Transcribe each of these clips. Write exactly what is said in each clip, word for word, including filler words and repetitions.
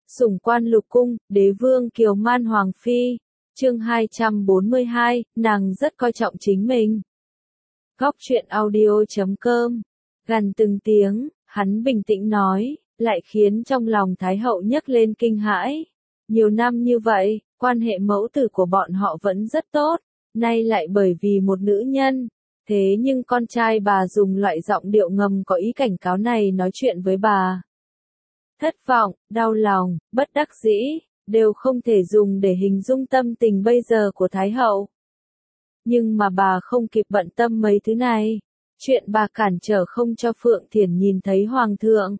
Sủng quan lục cung, đế vương kiều man hoàng phi. Chương hai trăm bốn mươi hai, nàng rất coi trọng chính mình. Góc truyện audio chấm com. Gần từng tiếng, hắn bình tĩnh nói, lại khiến trong lòng Thái hậu nhấc lên kinh hãi. Nhiều năm như vậy, quan hệ mẫu tử của bọn họ vẫn rất tốt, nay lại bởi vì một nữ nhân. Thế nhưng con trai bà dùng loại giọng điệu ngầm có ý cảnh cáo này nói chuyện với bà. Thất vọng, đau lòng, bất đắc dĩ, đều không thể dùng để hình dung tâm tình bây giờ của Thái hậu. Nhưng mà bà không kịp bận tâm mấy thứ này. Chuyện bà cản trở không cho Phượng Thiển nhìn thấy Hoàng thượng.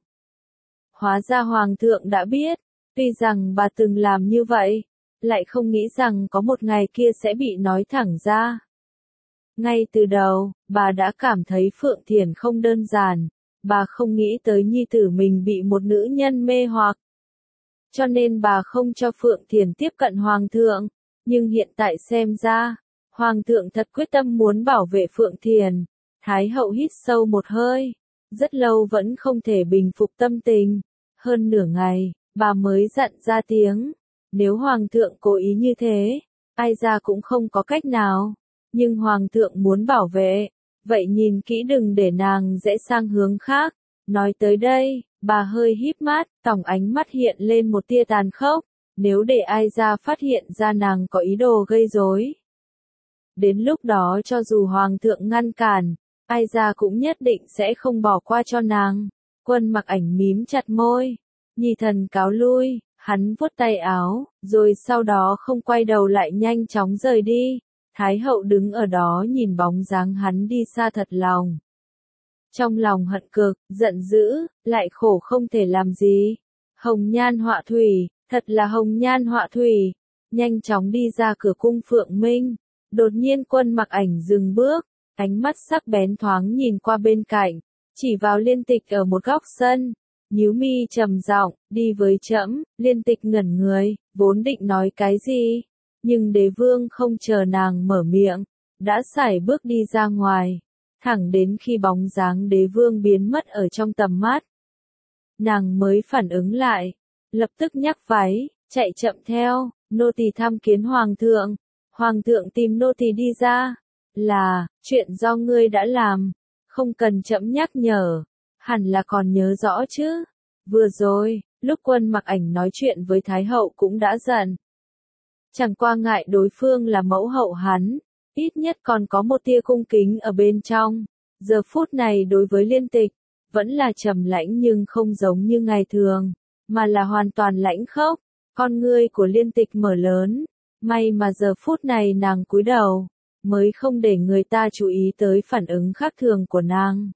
Hóa ra Hoàng thượng đã biết, tuy rằng bà từng làm như vậy, lại không nghĩ rằng có một ngày kia sẽ bị nói thẳng ra. Ngay từ đầu, bà đã cảm thấy Phượng Thiển không đơn giản, bà không nghĩ tới nhi tử mình bị một nữ nhân mê hoặc. Cho nên bà không cho Phượng Thiển tiếp cận Hoàng thượng, nhưng hiện tại xem ra, Hoàng thượng thật quyết tâm muốn bảo vệ Phượng Thiển. Thái hậu hít sâu một hơi, rất lâu vẫn không thể bình phục tâm tình. Hơn nửa ngày, bà mới dặn ra tiếng, nếu Hoàng thượng cố ý như thế, ai ra cũng không có cách nào. Nhưng Hoàng thượng muốn bảo vệ, vậy nhìn kỹ đừng để nàng dễ sang hướng khác. Nói tới đây, bà hơi híp mắt, tòng ánh mắt hiện lên một tia tàn khốc, nếu để ai ra phát hiện ra nàng có ý đồ gây rối. Đến lúc đó cho dù Hoàng thượng ngăn cản, ai ra cũng nhất định sẽ không bỏ qua cho nàng. Quân Mặc Ảnh mím chặt môi, nhi thần cáo lui, hắn vuốt tay áo, rồi sau đó không quay đầu lại nhanh chóng rời đi. Thái hậu đứng ở đó nhìn bóng dáng hắn đi xa thật lòng. Trong lòng hận cực, giận dữ, lại khổ không thể làm gì. Hồng nhan họa thủy, thật là hồng nhan họa thủy. Nhanh chóng đi ra cửa cung Phượng Minh. Đột nhiên Quân Mặc Ảnh dừng bước, ánh mắt sắc bén thoáng nhìn qua bên cạnh, chỉ vào Liên Tịch ở một góc sân. Nhíu mi trầm giọng, đi với trẫm. Liên Tịch ngẩn người, vốn định nói cái gì, nhưng đế vương không chờ nàng mở miệng, đã sải bước đi ra ngoài, thẳng đến khi bóng dáng đế vương biến mất ở trong tầm mắt. Nàng mới phản ứng lại, lập tức nhắc váy, chạy chậm theo, nô tỳ tham kiến Hoàng thượng. Hoàng thượng tìm nô tỳ đi ra, là, chuyện do ngươi đã làm, không cần trẫm nhắc nhở, hẳn là còn nhớ rõ chứ. Vừa rồi, lúc Quân Mặc Ảnh nói chuyện với Thái hậu cũng đã giận. Chẳng qua ngại đối phương là mẫu hậu hắn, ít nhất còn có một tia cung kính ở bên trong. Giờ phút này đối với Liên Tịch, vẫn là trầm lãnh nhưng không giống như ngày thường, mà là hoàn toàn lãnh khốc. Con ngươi của Liên Tịch mở lớn, may mà giờ phút này nàng cúi đầu, mới không để người ta chú ý tới phản ứng khác thường của nàng.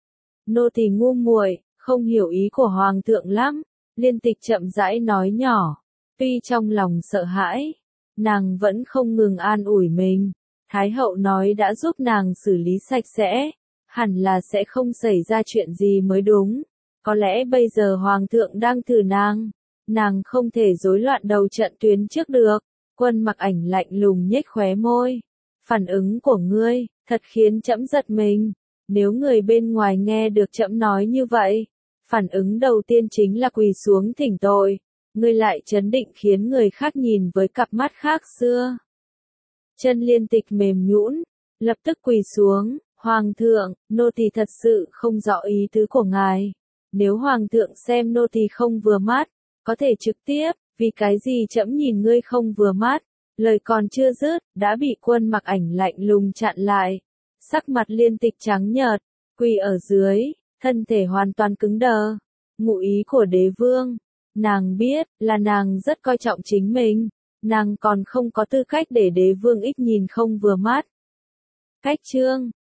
Nô tỳ ngu muội, không hiểu ý của Hoàng thượng lắm, Liên Tịch chậm rãi nói nhỏ. Tuy trong lòng sợ hãi, nàng vẫn không ngừng an ủi mình. Thái hậu nói đã giúp nàng xử lý sạch sẽ, hẳn là sẽ không xảy ra chuyện gì mới đúng. Có lẽ bây giờ Hoàng thượng đang thử nàng, nàng không thể rối loạn đầu trận tuyến trước được. Quân Mặc Ảnh lạnh lùng nhếch khóe môi. Phản ứng của ngươi, thật khiến trẫm giật mình. Nếu người bên ngoài nghe được trẫm nói như vậy, phản ứng đầu tiên chính là quỳ xuống thỉnh tội. Ngươi lại trấn định khiến người khác nhìn với cặp mắt khác xưa. Chân Liên Tịch mềm nhũn, lập tức quỳ xuống. Hoàng thượng, nô tỳ thật sự không rõ ý tứ của ngài. Nếu Hoàng thượng xem nô tỳ không vừa mắt, có thể trực tiếp, vì cái gì trẫm nhìn ngươi không vừa mắt. Lời còn chưa dứt, đã bị Quân Mặc Ảnh lạnh lùng chặn lại. Sắc mặt Liên Tịch trắng nhợt, quỳ ở dưới, thân thể hoàn toàn cứng đờ. Ngụ ý của đế vương, nàng biết, là nàng rất coi trọng chính mình, nàng còn không có tư cách để đế vương ít nhìn không vừa mắt. Cách chương,